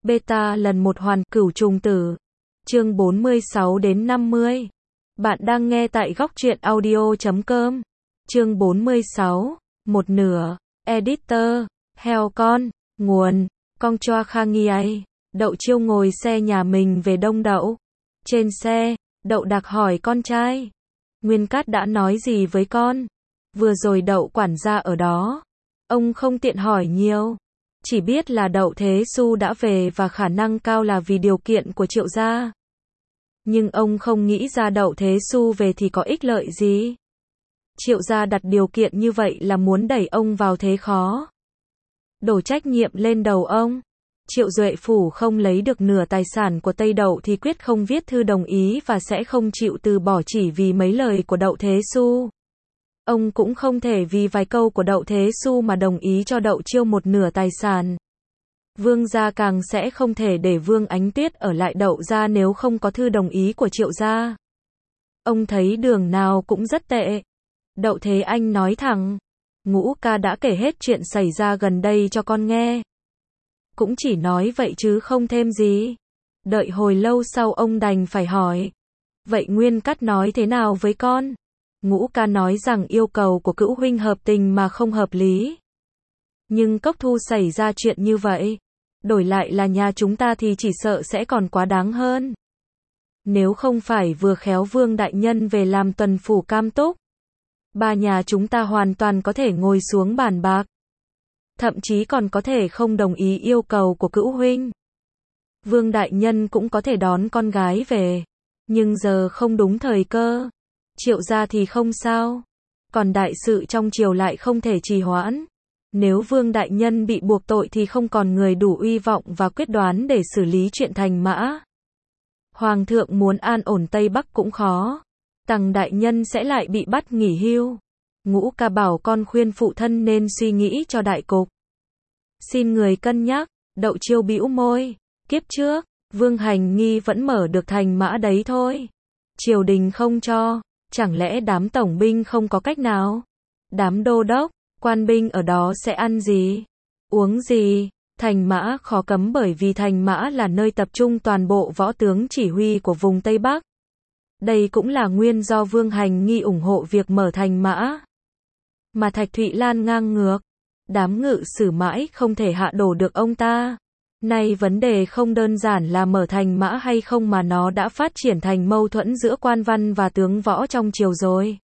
Beta lần 1 hoàn cửu trùng tử. Chương 46 đến 50. Bạn đang nghe tại góc truyện audio.com. Chương 46, một nửa. Editor, heo con, nguồn, Cong Choa Khang Ngiai. Đậu Chiêu ngồi xe nhà mình về Đông Đậu. Trên xe, Đậu Đặc hỏi con trai. Nguyên Cát đã nói gì với con? Vừa rồi Đậu quản gia ở đó. Ông không tiện hỏi nhiều. Chỉ biết là Đậu Thế Xu đã về và khả năng cao là vì điều kiện của Triệu gia. Nhưng ông không nghĩ ra Đậu Thế Xu về thì có ích lợi gì. Triệu gia đặt điều kiện như vậy là muốn đẩy ông vào thế khó. Đổ trách nhiệm lên đầu ông. Triệu Duệ Phủ không lấy được nửa tài sản của Tây Đậu thì quyết không viết thư đồng ý và sẽ không chịu từ bỏ chỉ vì mấy lời của Đậu Thế Xu. Ông cũng không thể vì vài câu của Đậu Thế Xu mà đồng ý cho Đậu Chiêu một nửa tài sản. Vương gia càng sẽ không thể để Vương Ánh Tuyết ở lại Đậu gia nếu không có thư đồng ý của Triệu gia. Ông thấy đường nào cũng rất tệ. Đậu Thế Anh nói thẳng. Ngũ ca đã kể hết chuyện xảy ra gần đây cho con nghe. Cũng chỉ nói vậy chứ không thêm gì. Đợi hồi lâu sau ông đành phải hỏi. Vậy Nguyên Cát nói thế nào với con? Ngũ ca nói rằng yêu cầu của cữu huynh hợp tình mà không hợp lý. Nhưng Cốc Thu xảy ra chuyện như vậy. Đổi lại là nhà chúng ta thì chỉ sợ sẽ còn quá đáng hơn. Nếu không phải vừa khéo Vương đại nhân về làm tuần phủ Cam Túc. Ba nhà chúng ta hoàn toàn có thể ngồi xuống bàn bạc. Thậm chí còn có thể không đồng ý yêu cầu của cữu huynh. Vương đại nhân cũng có thể đón con gái về. Nhưng giờ không đúng thời cơ. Triệu gia thì không sao. Còn đại sự trong triều lại không thể trì hoãn. Nếu Vương đại nhân bị buộc tội thì không còn người đủ uy vọng và quyết đoán để xử lý chuyện Thành Mã. Hoàng thượng muốn an ổn Tây Bắc cũng khó. Tằng đại nhân sẽ lại bị bắt nghỉ hưu. Ngũ ca bảo con khuyên phụ thân nên suy nghĩ cho đại cục. Xin người cân nhắc. Đậu Chiêu bĩu môi. Kiếp trước, Vương Hành Nghi vẫn mở được Thành Mã đấy thôi. Triều đình không cho. Chẳng lẽ đám tổng binh không có cách nào? Đám đô đốc, quan binh ở đó sẽ ăn gì? Uống gì? Thành Mã khó cấm bởi vì Thành Mã là nơi tập trung toàn bộ võ tướng chỉ huy của vùng Tây Bắc. Đây cũng là nguyên do Vương Hành Nghi ủng hộ việc mở Thành Mã. Mà Thạch Thụy Lan ngang ngược. Đám ngự sử mãi không thể hạ đổ được ông ta. Nay vấn đề không đơn giản là mở Thành Mã hay không mà nó đã phát triển thành mâu thuẫn giữa quan văn và tướng võ trong triều rồi.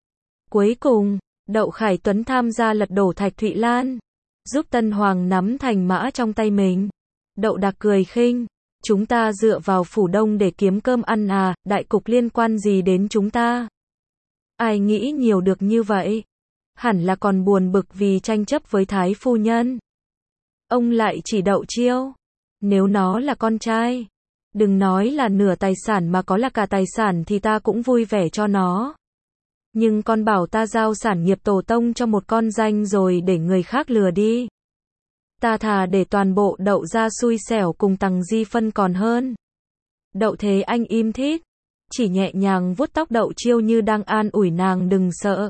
Cuối cùng, Đậu Khải Tuấn tham gia lật đổ Thạch Thụy Lan. Giúp Tân Hoàng nắm Thành Mã trong tay mình. Đậu Đặc cười khinh. Chúng ta dựa vào Phủ Đông để kiếm cơm ăn à, đại cục liên quan gì đến chúng ta? Ai nghĩ nhiều được như vậy? Hẳn là còn buồn bực vì tranh chấp với Thái phu nhân. Ông lại chỉ Đậu Chiêu. Nếu nó là con trai, đừng nói là nửa tài sản mà có là cả tài sản thì ta cũng vui vẻ cho nó. Nhưng con bảo ta giao sản nghiệp tổ tông cho một con danh rồi để người khác lừa đi. Ta thà để toàn bộ Đậu gia xui xẻo cùng Tằng Di Phân còn hơn. Đậu Thế Anh im thít, chỉ nhẹ nhàng vuốt tóc Đậu Chiêu như đang an ủi nàng đừng sợ.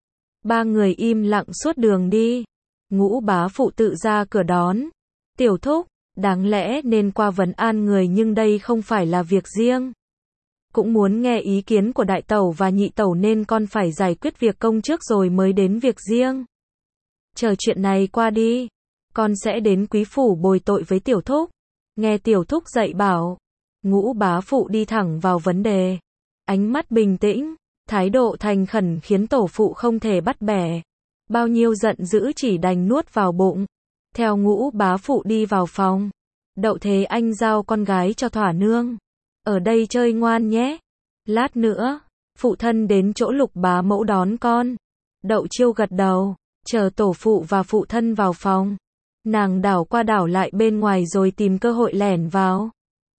Ba người im lặng suốt đường đi. Ngũ bá phụ tự ra cửa đón. Tiểu thúc, đáng lẽ nên qua vấn an người nhưng đây không phải là việc riêng. Cũng muốn nghe ý kiến của đại tẩu và nhị tẩu nên con phải giải quyết việc công trước rồi mới đến việc riêng. Chờ chuyện này qua đi, con sẽ đến quý phủ bồi tội với tiểu thúc. Nghe tiểu thúc dạy bảo. Ngũ bá phụ đi thẳng vào vấn đề. Ánh mắt bình tĩnh, thái độ thành khẩn khiến tổ phụ không thể bắt bẻ. Bao nhiêu giận dữ chỉ đành nuốt vào bụng. Theo ngũ bá phụ đi vào phòng. Đậu Thế Anh giao con gái cho thỏa nương. Ở đây chơi ngoan nhé. Lát nữa, phụ thân đến chỗ Lục bá mẫu đón con. Đậu Chiêu gật đầu, chờ tổ phụ và phụ thân vào phòng. Nàng đảo qua đảo lại bên ngoài rồi tìm cơ hội lẻn vào.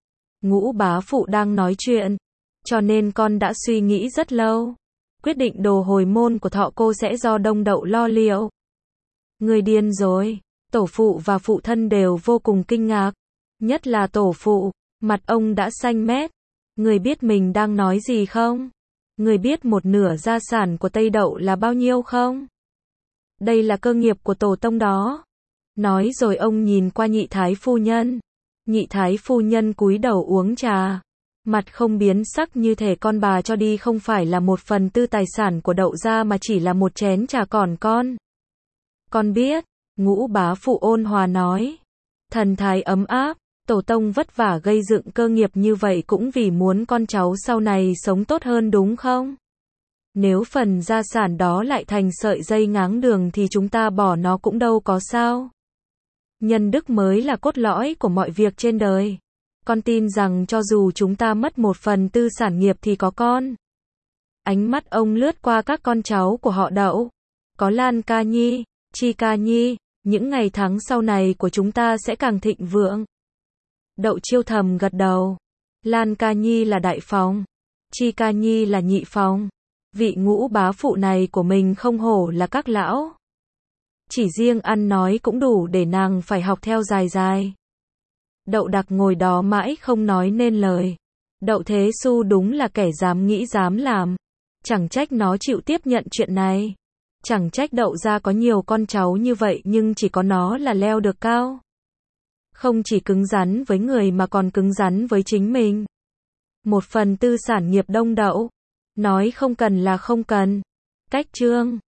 Ngũ bá phụ đang nói chuyện, cho nên con đã suy nghĩ rất lâu. Quyết định đồ hồi môn của Thọ cô sẽ do Đông Đậu lo liệu. Người điên rồi. Tổ phụ và phụ thân đều vô cùng kinh ngạc. Nhất là tổ phụ, mặt ông đã xanh mét. Người biết mình đang nói gì không? Người biết một nửa gia sản của Tây Đậu là bao nhiêu không? Đây là cơ nghiệp của tổ tông đó. Nói rồi ông nhìn qua nhị thái phu nhân. Nhị thái phu nhân cúi đầu uống trà. Mặt không biến sắc như thể con bà cho đi không phải là 1/4 tài sản của Đậu gia mà chỉ là một chén trà còn con. Con biết, Ngũ bá phụ ôn hòa nói. Thần thái ấm áp, tổ tông vất vả gây dựng cơ nghiệp như vậy cũng vì muốn con cháu sau này sống tốt hơn đúng không? Nếu phần gia sản đó lại thành sợi dây ngáng đường thì chúng ta bỏ nó cũng đâu có sao. Nhân đức mới là cốt lõi của mọi việc trên đời. Con tin rằng cho dù chúng ta mất 1/4 sản nghiệp thì có con. Ánh mắt ông lướt qua các con cháu của họ Đậu. Có Lan ca nhi, Chi ca nhi, những ngày tháng sau này của chúng ta sẽ càng thịnh vượng. Đậu Chiêu thầm gật đầu. Lan ca nhi là đại phòng, Chi ca nhi là nhị phòng. Vị Ngũ bá phụ này của mình không hổ là các lão. Chỉ riêng ăn nói cũng đủ để nàng phải học theo dài dài. Đậu Đặc ngồi đó mãi không nói nên lời. Đậu Thế Xu đúng là kẻ dám nghĩ dám làm. Chẳng trách nó chịu tiếp nhận chuyện này. Chẳng trách Đậu gia có nhiều con cháu như vậy nhưng chỉ có nó là leo được cao. Không chỉ cứng rắn với người mà còn cứng rắn với chính mình. 1/4 sản nghiệp Đông Đậu. Nói không cần là không cần. Cách chương